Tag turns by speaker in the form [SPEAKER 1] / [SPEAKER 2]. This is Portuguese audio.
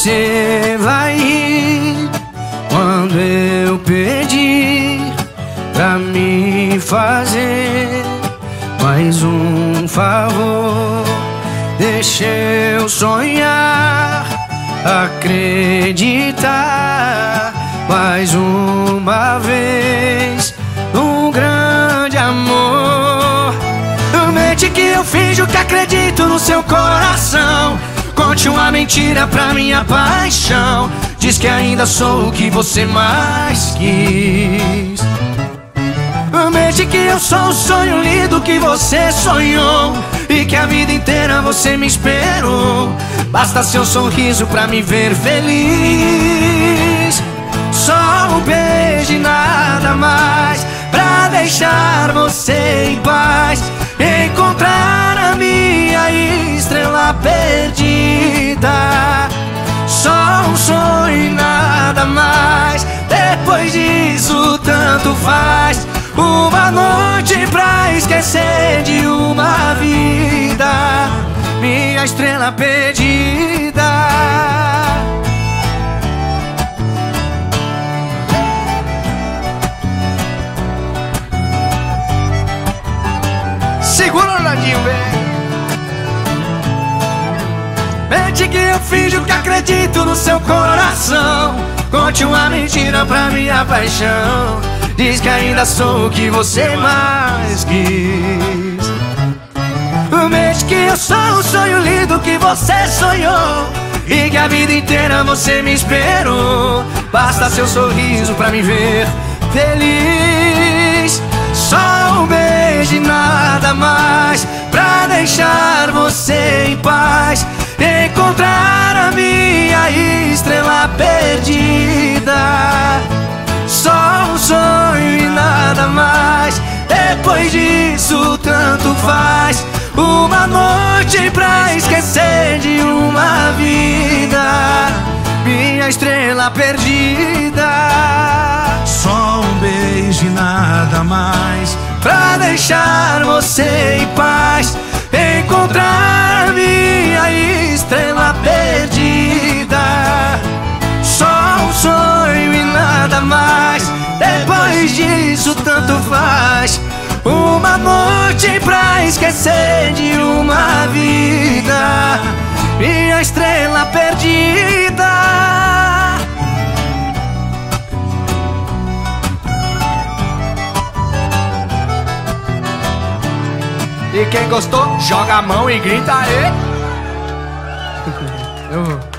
[SPEAKER 1] você vai rir quando eu pedir pra me fazer mais um favor. Deixa eu sonhar, acreditar mais uma vez num grande amor. Mente que eu finjo que acredito no seu coração. Conte uma mentira pra minha paixão. Diz que ainda sou o que você mais quis. Mente que eu sou o sonho lindo que você sonhou e que a vida inteira você me esperou. Basta seu sorriso pra me ver feliz. Só um beijo e nada mais pra deixar você em paz. Encontrar a minha estrela perdida. Só um sonho e nada mais. Depois disso tanto faz. Uma noite pra esquecer de uma vida. Minha estrela perdida. Segura, Ronaldinho, vem. Mente que eu finjo que acredito no seu coração. Conte uma mentira pra minha paixão. Diz que ainda sou o que você mais quis. Mente que eu sou o sonho lindo que você sonhou e que a vida inteira você me esperou. Basta seu sorriso pra me ver feliz. Só um beijo e nada mais pra deixar você em paz. Encontrar a minha estrela perdida. Só um sonho e nada mais. Depois disso tanto faz. Uma noite pra esquecer de uma vida. Minha estrela perdida.
[SPEAKER 2] Só um beijo e nada mais
[SPEAKER 1] pra deixar você em paz. Encontrar minha estrela perdida. Só um sonho e nada mais. Depois disso tanto faz. Uma noite pra esquecer de uma vida. Minha estrela perdida. E quem gostou, joga a mão e grita aí. Eu vou.